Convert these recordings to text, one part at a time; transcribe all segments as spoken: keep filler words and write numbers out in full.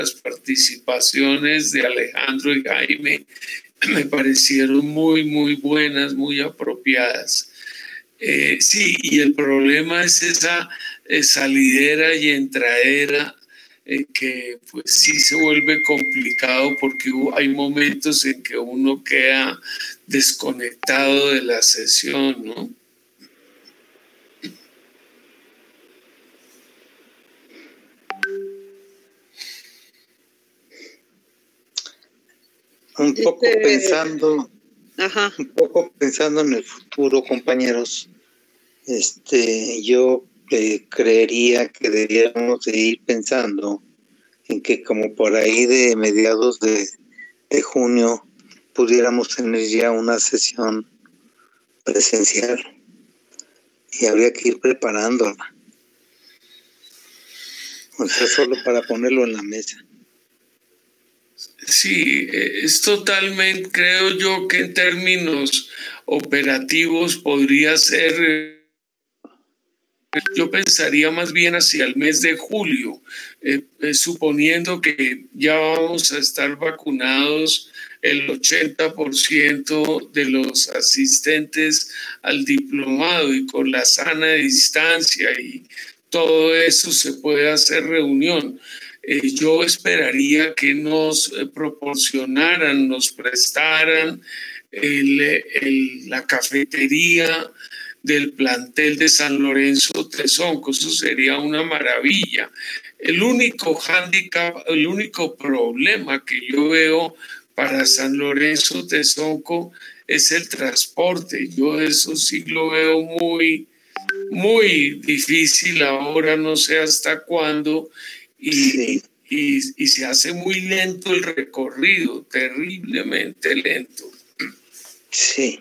las participaciones de Alejandro y Jaime me parecieron muy, muy buenas, muy apropiadas. Eh, sí, y el problema es esa eh, salidera y entradera eh, que pues sí se vuelve complicado porque hay momentos en que uno queda desconectado de la sesión, ¿no? Un poco este... pensando, Ajá. un poco pensando en el futuro, compañeros. Este, yo eh, creería que deberíamos de ir pensando en que como por ahí de mediados de, de junio pudiéramos tener ya una sesión presencial y habría que ir preparándola. O sea, solo para ponerlo en la mesa. Sí, es totalmente, creo yo que en términos operativos podría ser, yo pensaría más bien hacia el mes de julio, eh, eh, suponiendo que ya vamos a estar vacunados el ochenta por ciento de los asistentes al diplomado y con la sana distancia y todo eso se puede hacer reunión. Eh, yo esperaría que nos eh, proporcionaran, nos prestaran el, el, la cafetería del plantel de San Lorenzo Tezonco. Eso sería una maravilla. El único hándicap, el único problema que yo veo para San Lorenzo Tezonco es el transporte. Yo eso sí lo veo muy, muy difícil ahora, no sé hasta cuándo. Y, sí. y, y se hace muy lento el recorrido, terriblemente lento. Sí.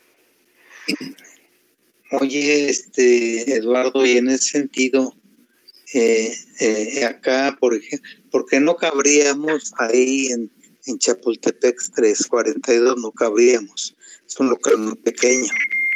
Oye, este Eduardo, y en ese sentido, eh, eh, acá, por ejemplo, ¿por qué no cabríamos ahí en, en Chapultepec trescientos cuarenta y dos? No cabríamos, es un local muy pequeño.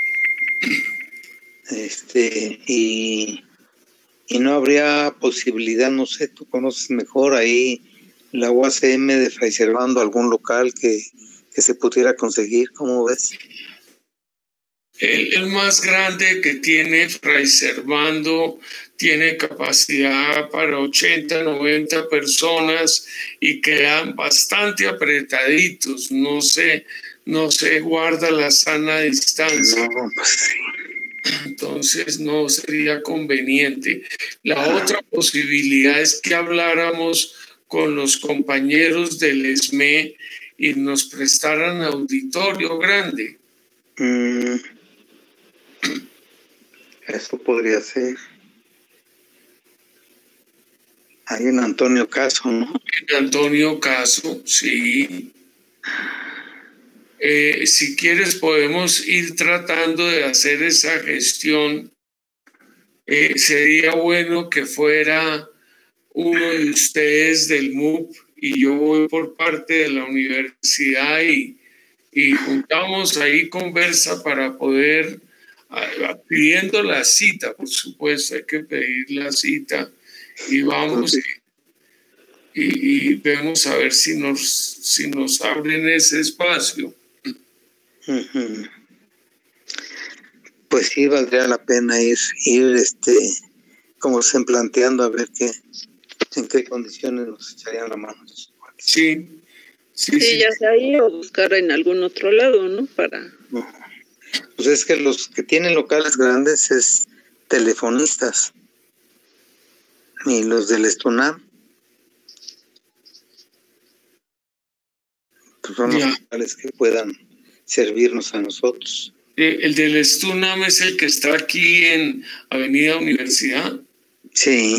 Este, y... Y no habría posibilidad, no sé, tú conoces mejor ahí la U A C M de Fray Servando, algún local que, que se pudiera conseguir, ¿cómo ves? El, el más grande que tiene Fray Servando tiene capacidad para ochenta, noventa personas y quedan bastante apretaditos, no se, no se guarda la sana distancia. No, pues sí. Entonces no sería conveniente. La otra posibilidad es que habláramos con los compañeros del E S M E y nos prestaran auditorio grande. Mm, eso podría ser. Hay un Antonio Caso, ¿no? En Antonio Caso, sí. Eh, si quieres podemos ir tratando de hacer esa gestión. Eh, sería bueno que fuera uno de ustedes del M U P y yo voy por parte de la universidad y, y juntamos ahí conversa para poder, a, pidiendo la cita, por supuesto, hay que pedir la cita y vamos y, y, y vemos a ver si nos, si nos abren ese espacio. Uh-huh. Pues sí, valdría la pena ir, ir este, como se planteando a ver qué, en qué condiciones nos echarían la mano. Sí, sí, sí, sí. ya sea ahí o buscar en algún otro lado, ¿no? Para. Pues es que los que tienen locales grandes es telefonistas y los del Estunam. Pues son los locales que puedan servirnos a nosotros. El del Estunam es el que está aquí en Avenida Universidad. Sí.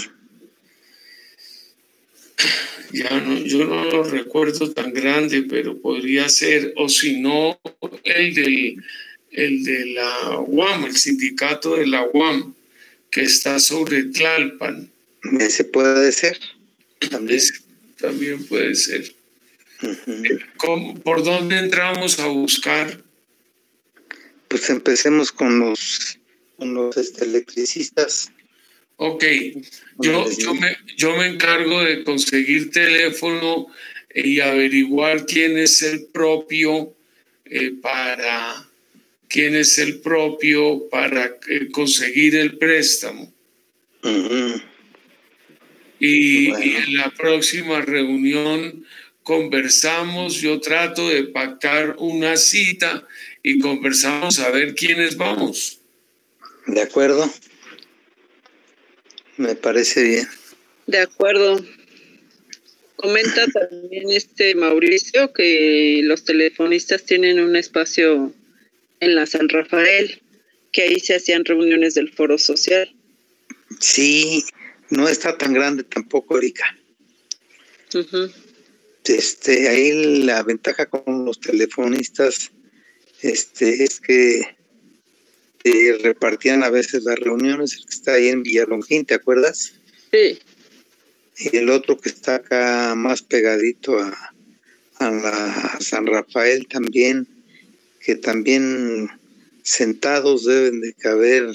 Ya no, yo no lo recuerdo tan grande, pero podría ser, o si no, el del el de la U A M, el sindicato de la U A M, que está sobre Tlalpan. Ese puede ser. También, Ese también puede ser. Uh-huh. ¿Cómo, ¿Por dónde entramos a buscar? Pues empecemos con los, con los este, electricistas. Ok, yo, yo, me, yo me encargo de conseguir teléfono y averiguar quién es el propio eh, para quién es el propio para eh, conseguir el préstamo. Uh-huh. Y, Bueno. y en la próxima reunión conversamos, yo trato de pactar una cita y conversamos a ver quiénes vamos. De acuerdo. Me parece bien. De acuerdo. Comenta también este Mauricio que los telefonistas tienen un espacio en la San Rafael, que ahí se hacían reuniones del foro social. Sí, no está tan grande tampoco, Erika. Uh-huh. Este, ahí la ventaja con los telefonistas este, es que eh, repartían a veces las reuniones, el que está ahí en Villalongín, ¿te acuerdas? Sí. Y el otro que está acá más pegadito a, a la San Rafael también, que también sentados deben de caber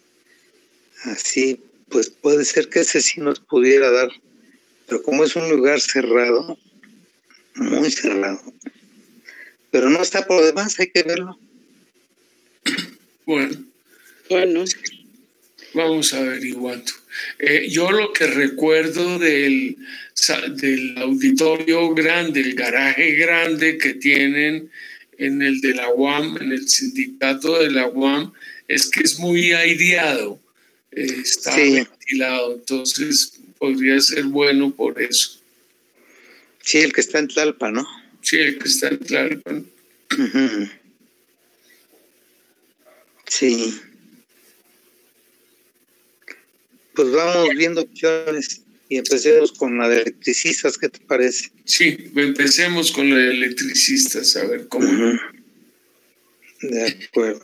así, pues puede ser que ese sí nos pudiera dar, pero como es un lugar cerrado, muy cerrado, pero no está por demás, hay que verlo. Bueno, bueno, vamos averiguando. Eh, yo lo que recuerdo del, del auditorio grande, el garaje grande que tienen en el de la U A M, en el sindicato de la U A M, es que es muy aireado, eh, está sí. ventilado, entonces podría ser bueno por eso. Sí, el que está en Tlalpan, ¿no? Sí, el que está en Tlalpan. Uh-huh. Sí. Pues vamos viendo opciones y empecemos con la de electricistas, ¿qué te parece? Sí, empecemos con la de electricistas, a ver cómo. Uh-huh. De acuerdo.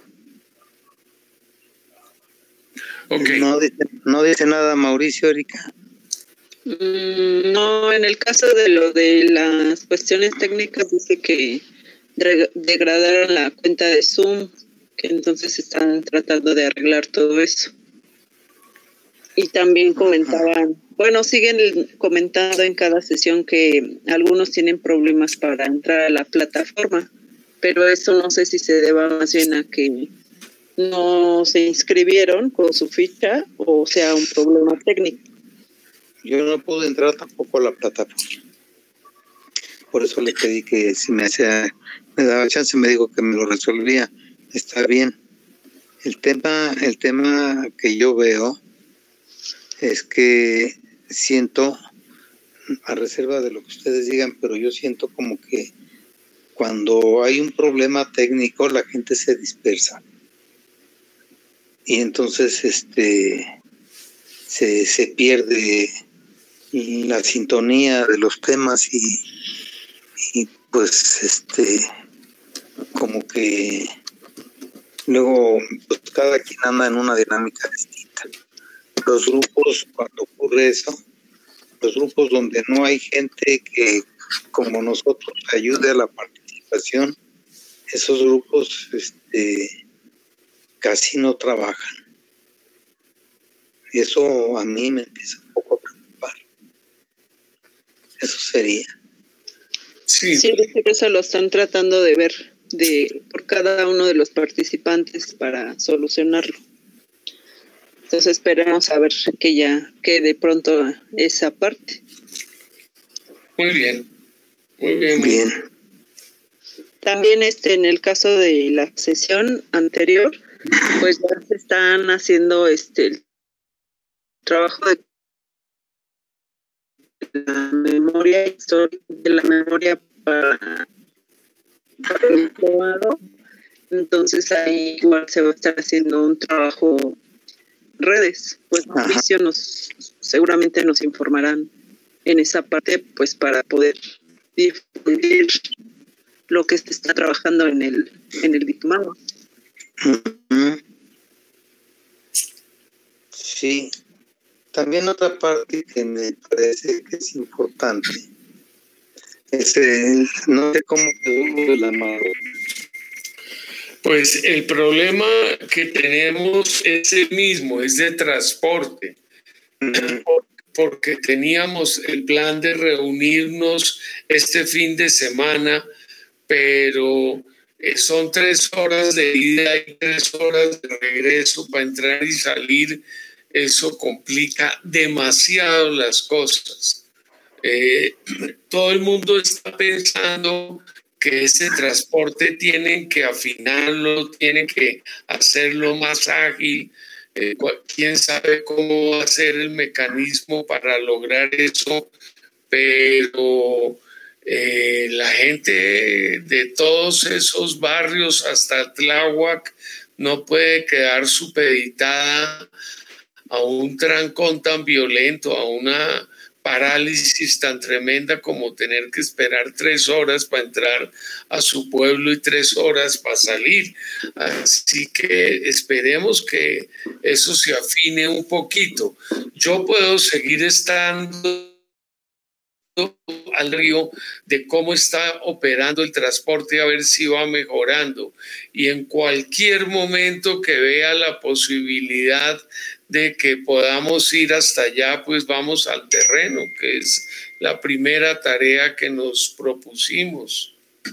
Okay. No dice, no dice nada Mauricio, Erika. Mm, no, en el caso de lo de las cuestiones técnicas dice que degradaron la cuenta de Zoom, que entonces están tratando de arreglar todo eso. Y también comentaban, bueno, siguen comentando en cada sesión que algunos tienen problemas para entrar a la plataforma, pero eso no sé si se deba más bien a que no se inscribieron con su ficha o sea un problema técnico. Yo no pude entrar tampoco a la plataforma. Por eso le pedí que si me hacía, me daba chance, me dijo que me lo resolvía. Está bien. El tema, el tema que yo veo es que siento, a reserva de lo que ustedes digan, pero yo siento como que cuando hay un problema técnico la gente se dispersa. Y entonces este se, se pierde la sintonía de los temas y, y pues este como que luego pues cada quien anda en una dinámica distinta. Los grupos, cuando ocurre eso, los grupos donde no hay gente que como nosotros ayude a la participación, esos grupos este casi no trabajan. Y eso a mí me empieza un poco a preocupar. Eso sería. Sí, sí, eso lo están tratando de ver de por cada uno de los participantes para solucionarlo. Entonces esperemos a ver que ya quede pronto esa parte. Muy bien, muy bien. Bien. También este en el caso de la sesión anterior, pues ya se están haciendo este el trabajo de la memoria histórica, de la memoria para, para el diplomado. Entonces ahí igual se va a estar haciendo un trabajo redes, pues Mauricio nos seguramente nos informarán en esa parte, pues para poder difundir lo que se está trabajando en el en el diplomado. Uh-huh. Sí, también otra parte que me parece que es importante es el, no sé cómo quedó la mano. Pues el problema que tenemos es el mismo, es de transporte. porque teníamos el plan de reunirnos este fin de semana, pero son tres horas de ida y tres horas de regreso para entrar y salir. Eso complica demasiado las cosas. Eh, todo el mundo está pensando que ese transporte tienen que afinarlo, tienen que hacerlo más ágil. Eh, quién sabe cómo va a ser el mecanismo para lograr eso, pero eh, la gente de todos esos barrios hasta Tláhuac no puede quedar supeditada a un trancón tan violento, a una parálisis tan tremenda como tener que esperar tres horas para entrar a su pueblo y tres horas para salir. Así que esperemos que eso se afine un poquito. Yo puedo seguir estando al río de cómo está operando el transporte, a ver si va mejorando, y en cualquier momento que vea la posibilidad de que podamos ir hasta allá, pues vamos al terreno, que es la primera tarea que nos propusimos.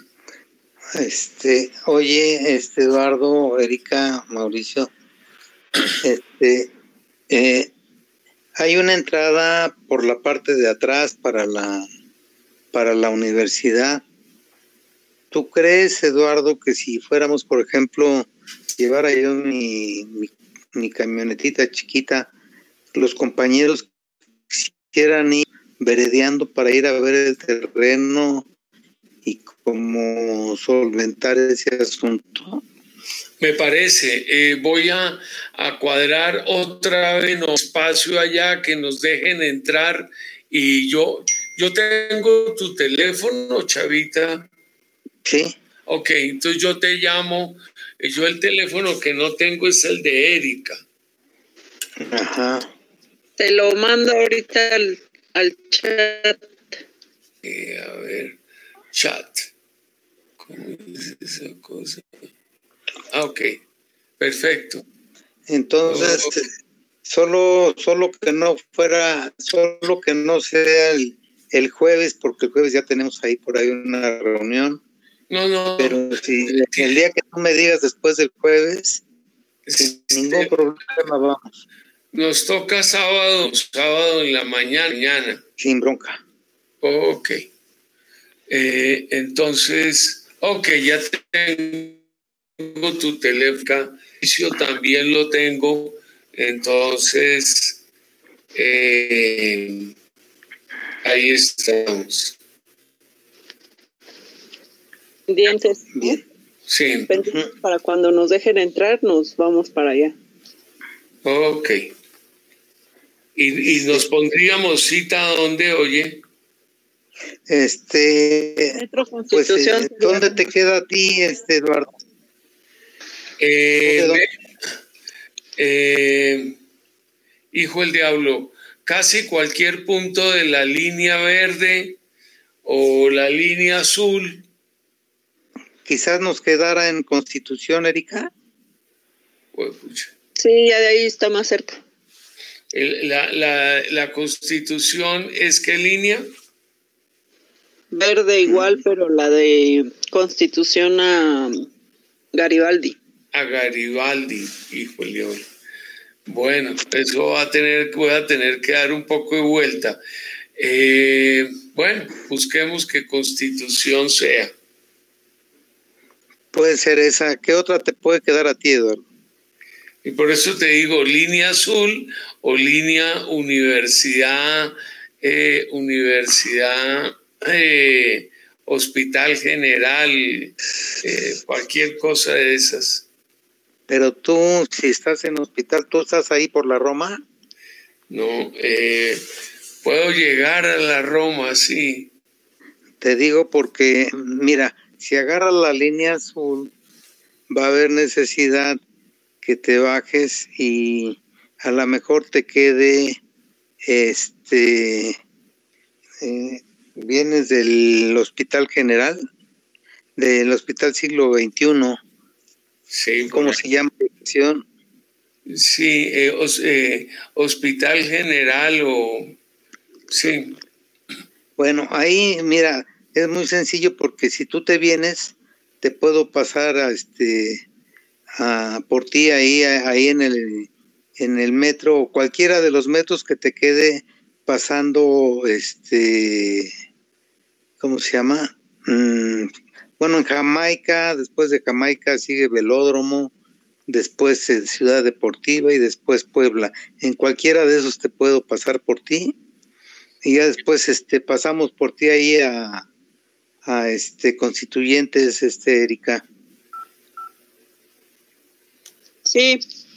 Este, oye, este Eduardo, Erika, Mauricio, este, eh, hay una entrada por la parte de atrás para la para la universidad. ¿Tú crees, Eduardo, que si fuéramos, por ejemplo, llevara yo mi, mi, mi camionetita chiquita, los compañeros quisieran ir veredeando para ir a ver el terreno y cómo solventar ese asunto? Me parece, eh, voy a, a cuadrar otra vez un espacio allá que nos dejen entrar, y yo, yo tengo tu teléfono, Chavita. Sí. Ok, entonces yo te llamo. Yo el teléfono que no tengo es el de Erika. Ajá. Te lo mando ahorita al, al chat. Eh, a ver, chat. ¿Cómo es esa cosa? Ah, ok, perfecto. Entonces, oh. solo, solo que no fuera, solo que no sea el, el jueves, porque el jueves ya tenemos ahí por ahí una reunión. No, no. Pero si sí. El día que tú me digas después del jueves, sí. Sin ningún problema vamos. Nos toca sábado, sábado en la mañana. mañana. Sin bronca. Ok. Eh, entonces, ok, ya tengo tu teléfono, yo también lo tengo, entonces eh, ahí estamos. Dientes. Bien. Sí. Para cuando nos dejen entrar, nos vamos para allá. Ok. Y, y nos pondríamos cita donde, oye. Este, pues, eh, ¿dónde te queda a ti, este Eduardo? Eh, me, eh, hijo el diablo, casi cualquier punto de la línea verde o la línea azul. Quizás nos quedara en Constitución, Erika. Pues, pucha. Sí, ya de ahí está más cerca. El, la, la, la Constitución es ¿qué línea? Verde igual, mm. pero la de Constitución a Garibaldi. A Garibaldi, híjole. Bueno, eso va a tener, voy a tener que dar un poco de vuelta. Eh, bueno, busquemos que Constitución sea. Puede ser esa. ¿Qué otra te puede quedar a ti, Eduardo? Y por eso te digo, línea azul o línea universidad, eh, universidad, eh, hospital general, eh, cualquier cosa de esas. Pero tú, si estás en hospital, ¿tú estás ahí por la Roma? No, eh, puedo llegar a la Roma, sí. Te digo porque, mira, si agarras la línea azul, va a haber necesidad que te bajes y a lo mejor te quede, este, eh, vienes del Hospital General, del Hospital Siglo veintiuno. Sí. ¿Cómo se llama la dirección? Sí, eh, os, eh, Hospital General o... Sí. Bueno, ahí, mira, es muy sencillo porque si tú te vienes, te puedo pasar a este a, por ti ahí, ahí en el en el metro o cualquiera de los metros que te quede pasando, este, ¿cómo se llama? Mm, bueno, en Jamaica, después de Jamaica sigue Velódromo, después eh, Ciudad Deportiva y después Puebla. En cualquiera de esos te puedo pasar por ti y ya después este pasamos por ti ahí a, a este Constituyentes, este Erika. Sí.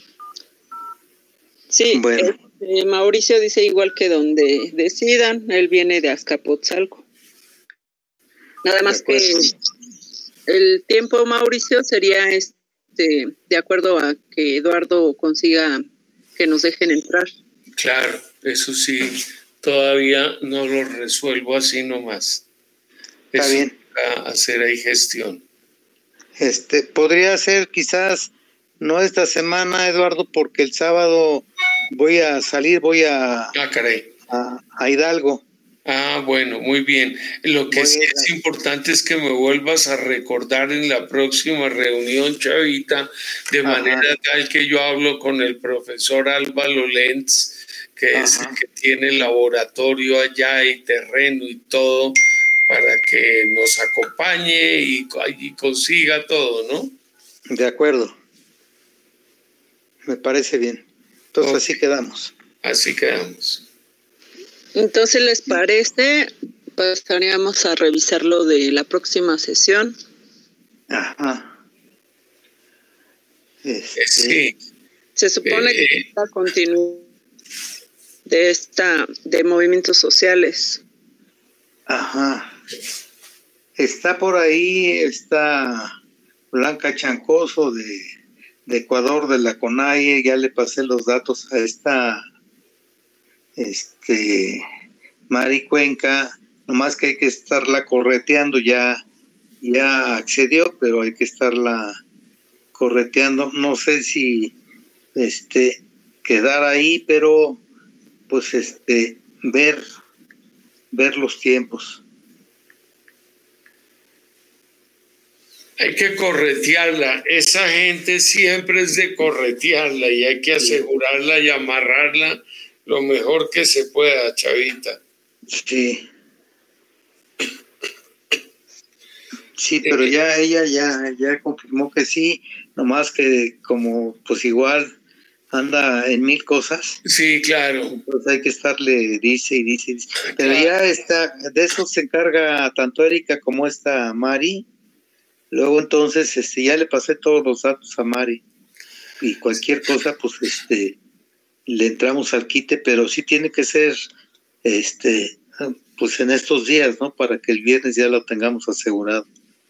Sí, bueno. este, Mauricio dice igual que donde decidan, él viene de Azcapotzalco. Nada más que el tiempo, Mauricio, sería este de acuerdo a que Eduardo consiga que nos dejen entrar. Claro, eso sí, todavía no lo resuelvo así nomás. Está eso bien. A hacer ahí gestión. Este, podría ser quizás no esta semana, Eduardo, porque el sábado voy a salir, voy a, ah, caray. a, a Hidalgo. Ah, bueno, muy bien. Lo que voy sí es importante es que me vuelvas a recordar en la próxima reunión, Chavita, de Ajá. manera tal que yo hablo con el profesor Álvaro Lentz, que Ajá. es el que tiene laboratorio allá y terreno y todo, para que nos acompañe y, y consiga todo, ¿no? De acuerdo. Me parece bien. Entonces okay. así quedamos. Así quedamos. Entonces, ¿les parece? Pasaríamos a revisar lo de la próxima sesión. Ajá. Este, sí. Se supone eh, que está continuidad de esta de movimientos sociales. Ajá. Está por ahí, está Blanca Chancoso de, de Ecuador, de la CONAIE, ya le pasé los datos a esta este Mari Cuenca, nomás que hay que estarla correteando, ya, ya accedió, pero hay que estarla correteando, no sé si este quedar ahí, pero pues este ver, ver los tiempos. Hay que corretearla, esa gente siempre es de corretearla y hay que asegurarla y amarrarla lo mejor que se pueda, Chavita. Sí. Sí, pero ya ella ya, ya confirmó que sí, nomás que como pues igual anda en mil cosas. Sí, claro. Entonces hay que estarle dice y dice, dice. Pero claro. Ya está, de eso se encarga tanto Erika como esta Mari. Luego entonces este ya le pasé todos los datos a Mari y cualquier cosa pues este le entramos al quite, pero sí tiene que ser este pues en estos días, ¿no? Para que el viernes ya lo tengamos asegurado.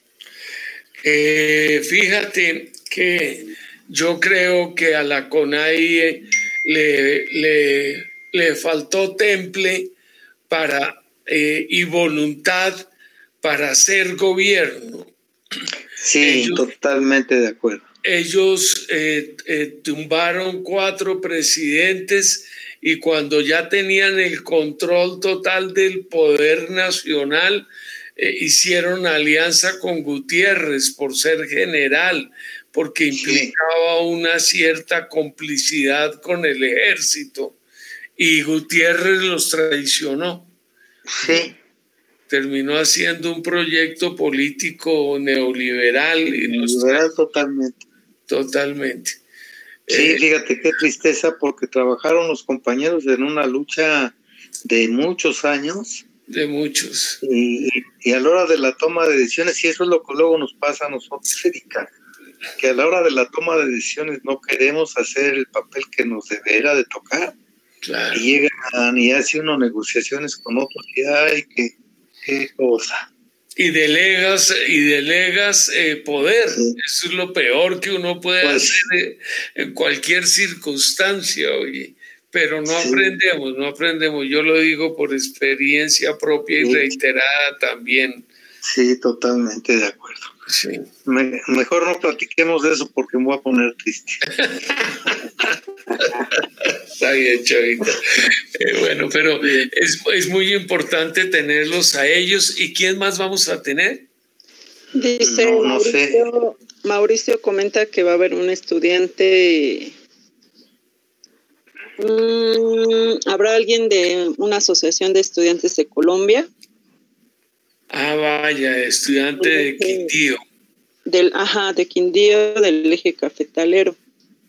Eh, fíjate que yo creo que a la CONAIE le, le, le faltó temple para eh, y voluntad para hacer gobierno. Sí, ellos, totalmente de acuerdo. Ellos eh, eh, tumbaron cuatro presidentes y cuando ya tenían el control total del poder nacional, eh, hicieron alianza con Gutiérrez por ser general, porque implicaba sí. una cierta complicidad con el ejército, y Gutiérrez los traicionó. Sí. Terminó haciendo un proyecto político neoliberal. Y neoliberal totalmente. Totalmente. Sí, eh, fíjate qué tristeza, porque trabajaron los compañeros en una lucha de muchos años. De muchos. Y, y a la hora de la toma de decisiones, y eso es lo que luego nos pasa a nosotros, Erika, que a la hora de la toma de decisiones no queremos hacer el papel que nos deberá de tocar. Claro. Y llegan y hace uno negociaciones con otros y ay, qué, qué cosa. Y delegas, y delegas eh, poder. Sí. Eso es lo peor que uno puede pues, hacer en cualquier circunstancia, oye. Pero no sí. aprendemos, no aprendemos. Yo lo digo por experiencia propia y sí. reiterada también. Sí, totalmente de acuerdo. Sí. Me, mejor no platiquemos de eso porque me voy a poner triste. Está bien, Chavita. Eh, bueno, pero es, es muy importante tenerlos a ellos. ¿Y quién más vamos a tener? Dice no, no Mauricio, sé. Mauricio comenta que va a haber un estudiante. Mmm, ¿Habrá alguien de una asociación de estudiantes de Colombia? Ah, vaya, estudiante de Quindío. Del, ajá, de Quindío, del eje cafetalero.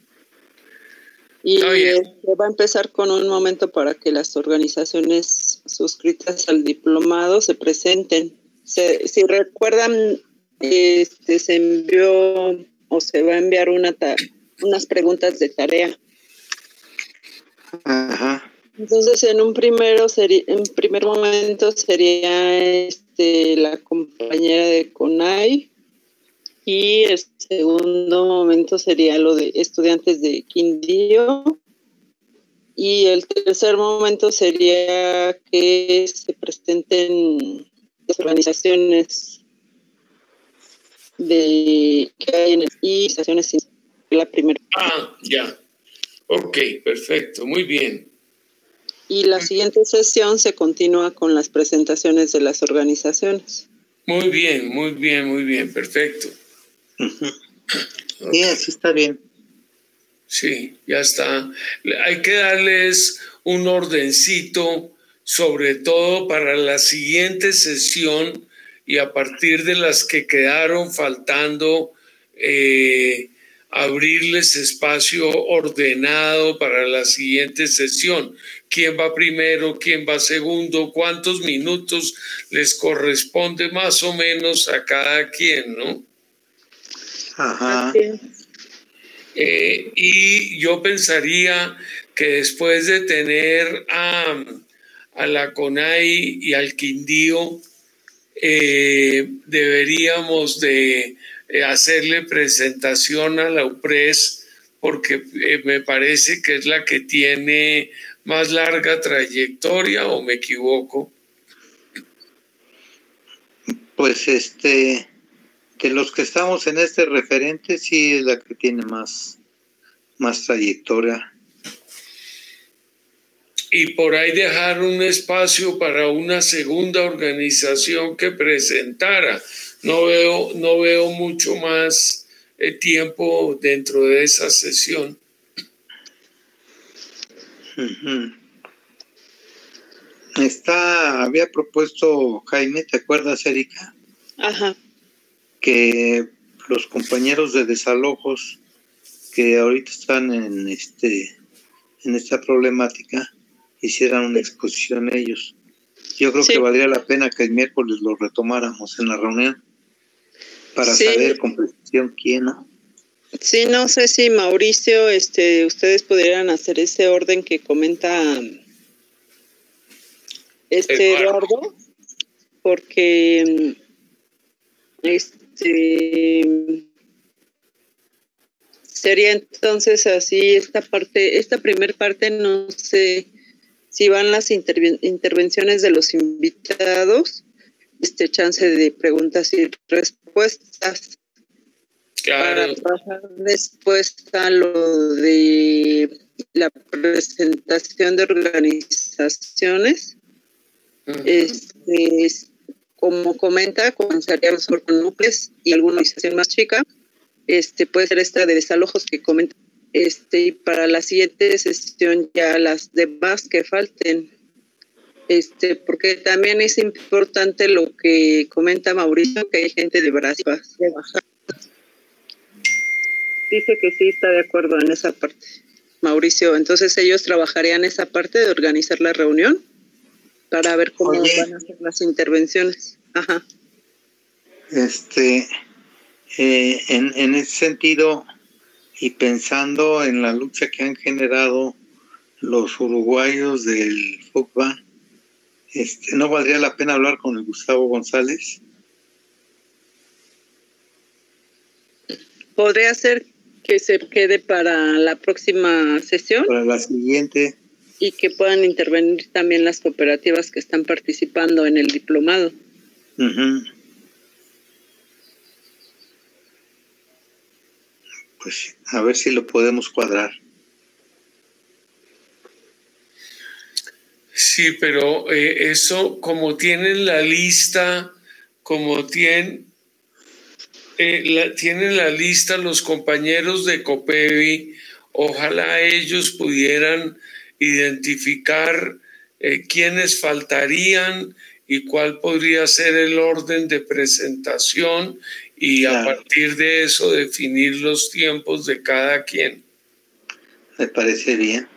Y este, va a empezar con un momento para que las organizaciones suscritas al diplomado se presenten. Se, si recuerdan, este, se envió o se va a enviar una ta- unas preguntas de tarea. Ajá. Entonces, en un primero sería, en primer momento sería este la compañera de CONAI y el segundo momento sería lo de estudiantes de Quindío y el tercer momento sería que se presenten las organizaciones de que hay en el, y organizaciones sin la primera. Ah, ya. Ok, perfecto, muy bien. Y la siguiente sesión se continúa con las presentaciones de las organizaciones. Muy bien, muy bien, muy bien, perfecto. Uh-huh. Okay. Sí, así está bien. Sí, ya está. Hay que darles un ordencito, sobre todo para la siguiente sesión y a partir de las que quedaron faltando, eh, abrirles espacio ordenado para la siguiente sesión. ¿Quién va primero? ¿Quién va segundo? ¿Cuántos minutos les corresponde más o menos a cada quien, no? Ajá. Eh, y yo pensaría que después de tener a, a la CONAI y al Quindío, eh, deberíamos de hacerle presentación a la UPRES porque eh, me parece que es la que tiene más larga trayectoria, ¿o me equivoco? Pues este, de los que estamos en este referente, sí es la que tiene más, más trayectoria. Y por ahí dejar un espacio para una segunda organización que presentara. No veo, no veo mucho más eh, tiempo dentro de esa sesión. Uh-huh. Está, había propuesto Jaime, ¿te acuerdas, Erika? Ajá. Que los compañeros de desalojos que ahorita están en este en esta problemática hicieran una exposición ellos. Yo creo sí. que valdría la pena que el miércoles lo retomáramos en la reunión para sí. saber con precisión quién, ¿no? Sí, no sé si Mauricio, este, ustedes pudieran hacer ese orden que comenta este Eduardo, porque este sería entonces así esta parte, esta primer parte, no sé si van las interven- intervenciones de los invitados, este chance de preguntas y respuestas. Claro. Para pasar después a lo de la presentación de organizaciones, uh-huh. este, como comenta, comenzaríamos con núcleos y alguna organización más chica. Este puede ser esta de desalojos que comenta, este, y para la siguiente sesión ya las demás que falten, este, porque también es importante lo que comenta Mauricio, que hay gente de Brasil de bajar. Dice que sí está de acuerdo en esa parte, Mauricio. Entonces ellos trabajarían esa parte de organizar la reunión para ver cómo Oye, van a hacer las intervenciones. Ajá. Este, eh, en, en ese sentido, y pensando en la lucha que han generado los uruguayos del F U C B A, este, ¿no valdría la pena hablar con el Gustavo González? Podría ser que se quede para la próxima sesión. Para la siguiente. Y que puedan intervenir también las cooperativas que están participando en el diplomado. Uh-huh. Pues a ver si lo podemos cuadrar. Sí, pero eh, eso, como tienen la lista, como tienen, eh, la, tienen la lista los compañeros de COPEVI, ojalá ellos pudieran identificar eh, quiénes faltarían y cuál podría ser el orden de presentación y claro, a partir de eso definir los tiempos de cada quien. Me parece bien.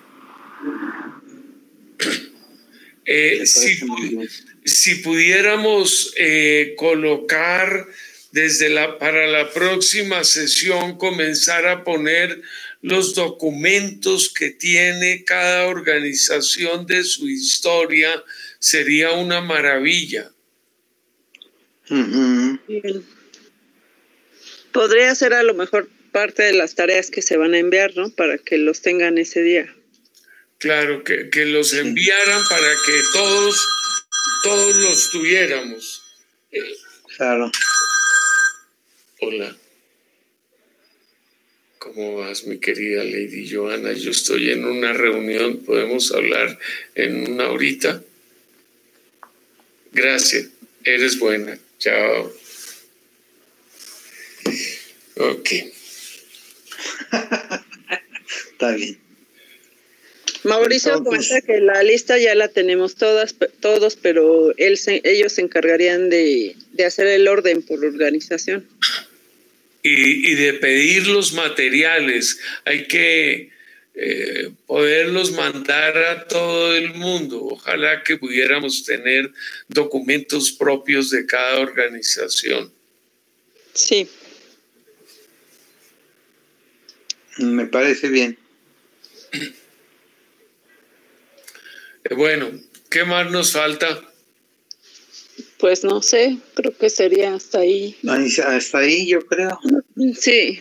Eh, Me si, bien. si pudiéramos eh, colocar desde la, para la próxima sesión, comenzar a poner los documentos que tiene cada organización de su historia, sería una maravilla. Uh-huh. Bien. Podría ser a lo mejor parte de las tareas que se van a enviar, ¿no? Para que los tengan ese día. Claro, que, que los enviaran para que todos, todos los tuviéramos. Claro. Hola. ¿Cómo vas, mi querida Lady Johanna? Yo estoy en una reunión, ¿podemos hablar en una horita? Gracias, eres buena. Chao. Ok. Está bien. Mauricio Entonces, cuenta que la lista ya la tenemos todas, todos, pero él se, ellos se encargarían de, de hacer el orden por organización. Y, y de pedir los materiales. Hay que eh, poderlos mandar a todo el mundo. Ojalá que pudiéramos tener documentos propios de cada organización. Sí. Me parece bien. Bueno, ¿qué más nos falta? Pues no sé, creo que sería hasta ahí. Hasta ahí yo creo. Sí.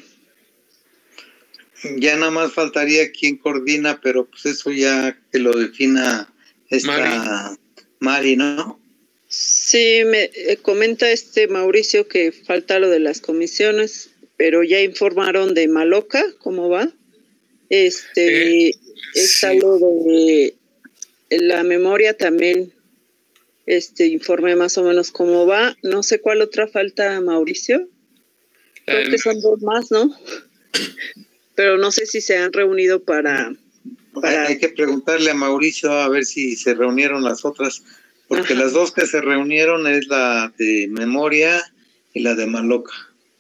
Ya nada más faltaría quien coordina, pero pues eso ya que lo defina esta Mari, Mari ¿no? Sí, me eh, comenta este Mauricio que falta lo de las comisiones, pero ya informaron de Maloca, ¿cómo va? Este, eh, está sí. Lo de la memoria también, este informe más o menos cómo va. No sé cuál otra falta, Mauricio. Creo que son dos más, ¿no? Pero no sé si se han reunido para... para... Hay que preguntarle a Mauricio a ver si se reunieron las otras, porque Ajá. Las dos que se reunieron es la de memoria y la de Maloca.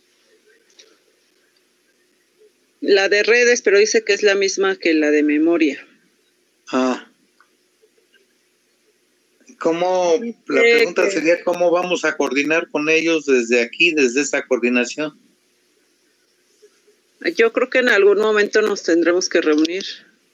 La de redes, pero dice que es la misma que la de memoria. Ah. ¿Cómo, la pregunta sería cómo vamos a coordinar con ellos desde aquí, desde esta coordinación? Yo creo que en algún momento nos tendremos que reunir.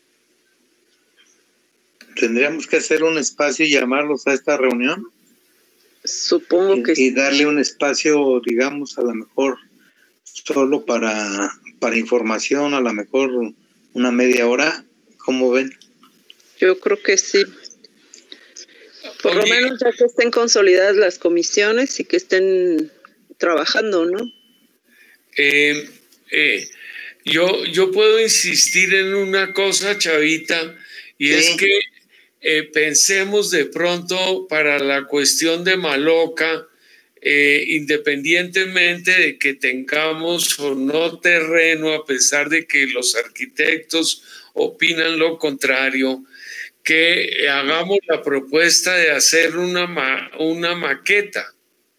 ¿Tendríamos que hacer un espacio y llamarlos a esta reunión? Supongo y, que sí. Y darle un espacio, digamos, a lo mejor solo para, para información, a lo mejor una media hora. ¿Cómo ven? Yo creo que sí. Por Oye, lo menos ya que estén consolidadas las comisiones y que estén trabajando, ¿no? Eh, eh, yo, yo puedo insistir en una cosa, Chavita, y sí. es que eh, pensemos de pronto para la cuestión de Maloca, eh, independientemente de que tengamos o no terreno, a pesar de que los arquitectos opinan lo contrario, que hagamos la propuesta de hacer una, ma- una maqueta.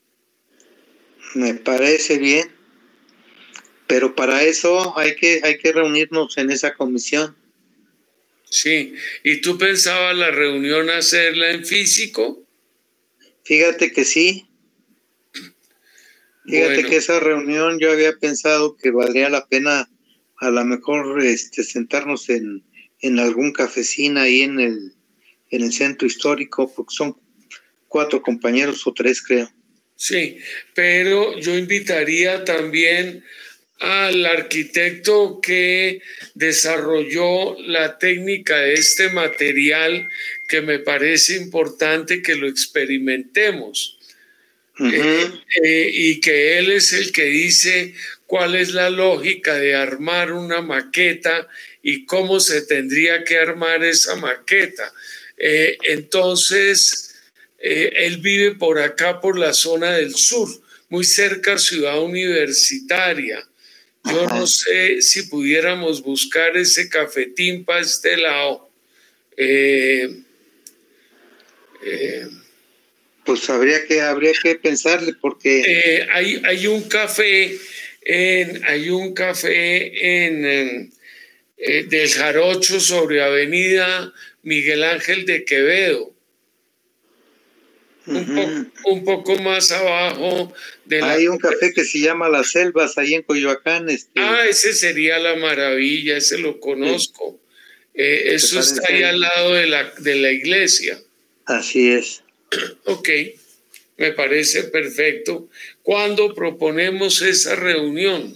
Me parece bien, pero para eso hay que, hay que reunirnos en esa comisión. Sí, ¿y tú pensabas la reunión hacerla en físico? Fíjate que sí. Fíjate bueno. que esa reunión yo había pensado que valdría la pena a lo mejor este, sentarnos en, en algún cafecín ahí en el, en el centro histórico, porque son cuatro compañeros o tres, creo. Sí, pero yo invitaría también al arquitecto que desarrolló la técnica de este material, que me parece importante que lo experimentemos. Uh-huh. eh, eh, y que él es el que dice cuál es la lógica de armar una maqueta y cómo se tendría que armar esa maqueta. Eh, entonces, eh, él vive por acá, por la zona del sur, muy cerca a Ciudad Universitaria. Yo no sé si pudiéramos buscar ese cafetín para este lado. Eh, eh, pues habría que, habría que pensarle porque... Eh, hay, hay un café, en, hay un café en, en eh, del Jarocho sobre Avenida Miguel Ángel de Quevedo. Uh-huh. Un, po, un poco más abajo de la... Hay un café que se llama Las Selvas, ahí en Coyoacán. Este... Ah, ese sería la maravilla, ese lo conozco. Sí. Eh, eso está ahí al lado de la, de la iglesia. Así es. Ok, me parece perfecto. ¿Cuándo proponemos esa reunión?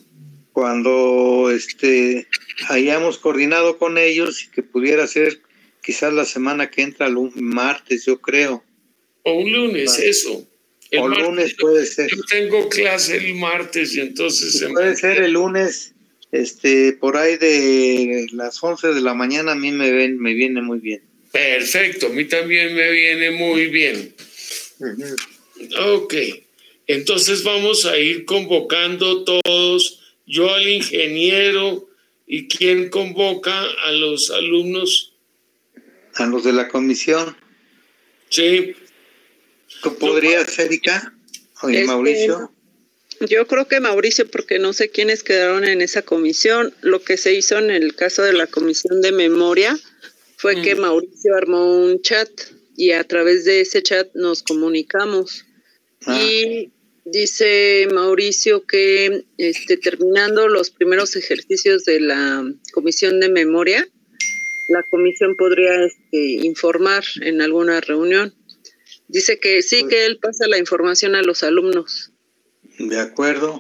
Cuando este, hayamos coordinado con ellos y que pudiera ser quizás la semana que entra, el martes, yo creo. O un lunes, ah. eso. El o martes, lunes puede ser. Yo tengo clase el martes y entonces... Se puede me... ser el lunes, este, por ahí de las once de la mañana, a mí me, ven, me viene muy bien. Perfecto, a mí también me viene muy bien. Uh-huh. Ok, entonces vamos a ir convocando todos, yo al ingeniero, ¿y quién convoca a los alumnos? A los de la comisión. Sí. ¿Tú podrías, Erika? Oye, este, Mauricio. Yo creo que Mauricio, porque no sé quiénes quedaron en esa comisión. Lo que se hizo en el caso de la comisión de memoria fue mm. que Mauricio armó un chat y a través de ese chat nos comunicamos. Ah. Y dice Mauricio que este, terminando los primeros ejercicios de la comisión de memoria, la comisión podría este, informar en alguna reunión. Dice que sí, pues, que él pasa la información a los alumnos. De acuerdo.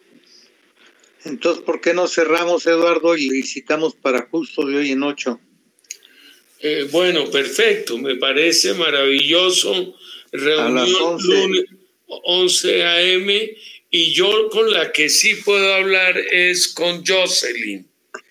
Entonces, ¿por qué no cerramos, Eduardo, y licitamos para justo de hoy en ocho? Eh, bueno, perfecto, me parece maravilloso. Reunión lunes once a eme y yo con la que sí puedo hablar es con Jocelyn,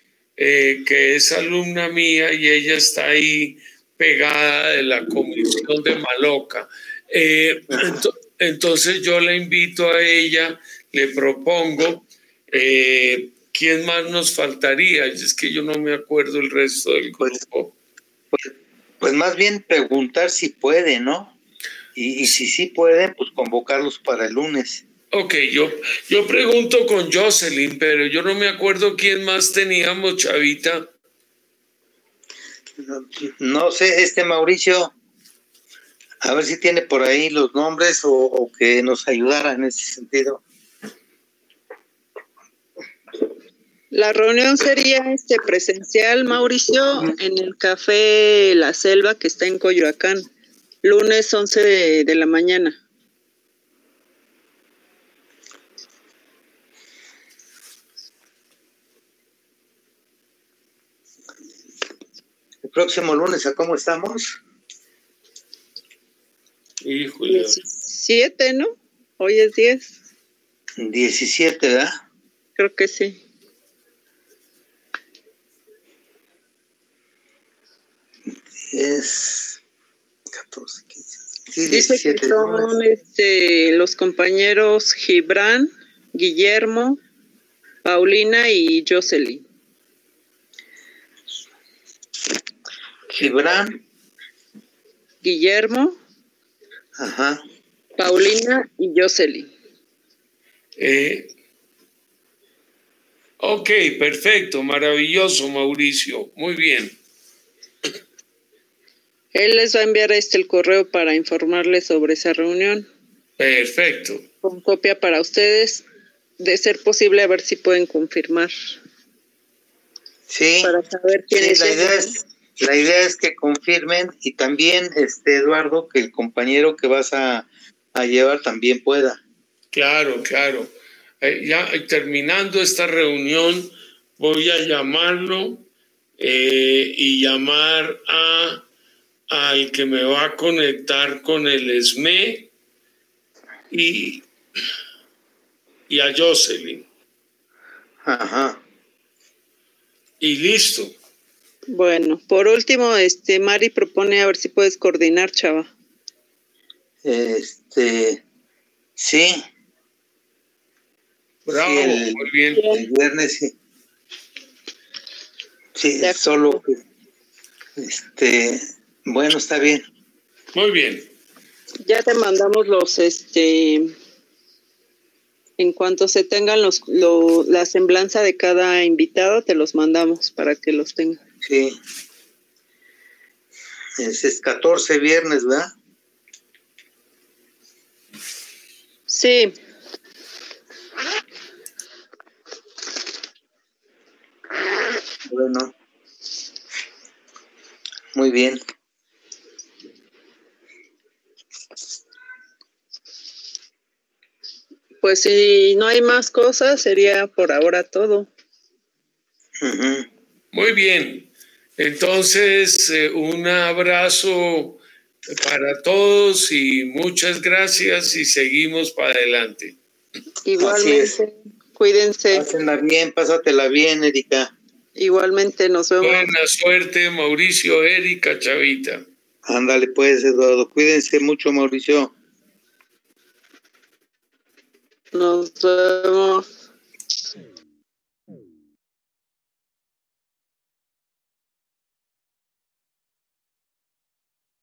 eh, que es alumna mía y ella está ahí pegada de la comisión de Maloca. Eh, ent- entonces yo la invito a ella, le propongo, eh, ¿quién más nos faltaría? Es que yo no me acuerdo el resto del grupo. Pues, pues más bien preguntar si puede, ¿no? Y, y si sí pueden, pues convocarlos para el lunes. Ok, yo, yo pregunto con Jocelyn, pero yo no me acuerdo quién más teníamos, Chavita. No, no sé, este Mauricio, a ver si tiene por ahí los nombres o, o que nos ayudara en ese sentido. La reunión sería este presencial, Mauricio, en el Café La Selva, que está en Coyoacán, lunes once de, de la mañana. El próximo lunes, ¿a cómo estamos? Híjole. diecisiete, ¿no? Hoy es diez. diecisiete, ¿verdad? Creo que sí. Es catorce, quince. Sí, dice que son este, los compañeros Gibran, Guillermo, Paulina y Jocelyn. Gibran, Guillermo, ajá, Paulina y Jocelyn. Eh, ok, perfecto, maravilloso, Mauricio, muy bien. Él les va a enviar este el correo para informarles sobre esa reunión. Perfecto. Con copia para ustedes, de ser posible, a ver si pueden confirmar. Sí, para saber quién sí, es la idea es, la idea es que confirmen y también, este Eduardo, que el compañero que vas a, a llevar también pueda. Claro, claro. Eh, ya terminando esta reunión, voy a llamarlo eh, y llamar a al que me va a conectar con el E S M E y, y a Jocelyn. Ajá. Y listo. Bueno, por último, este Mari propone a ver si puedes coordinar, Chava. Este, sí. Bravo, sí, el, muy bien. El viernes sí. Sí, solo que, este, bueno, está bien. Muy bien. Ya te mandamos los, este, en cuanto se tengan los, lo, la semblanza de cada invitado, te los mandamos para que los tengan. Sí. Ese es catorce viernes, ¿verdad? Sí. Bueno. Muy bien. Pues si no hay más cosas, sería por ahora todo. Uh-huh. Muy bien. Entonces, eh, un abrazo para todos y muchas gracias y seguimos para adelante. Igualmente, cuídense. Pásenla bien, pásatela bien, Erika. Igualmente, nos vemos. Buena suerte, Mauricio, Erika, Chavita. Ándale pues, Eduardo. Cuídense mucho, Mauricio. Nos vemos.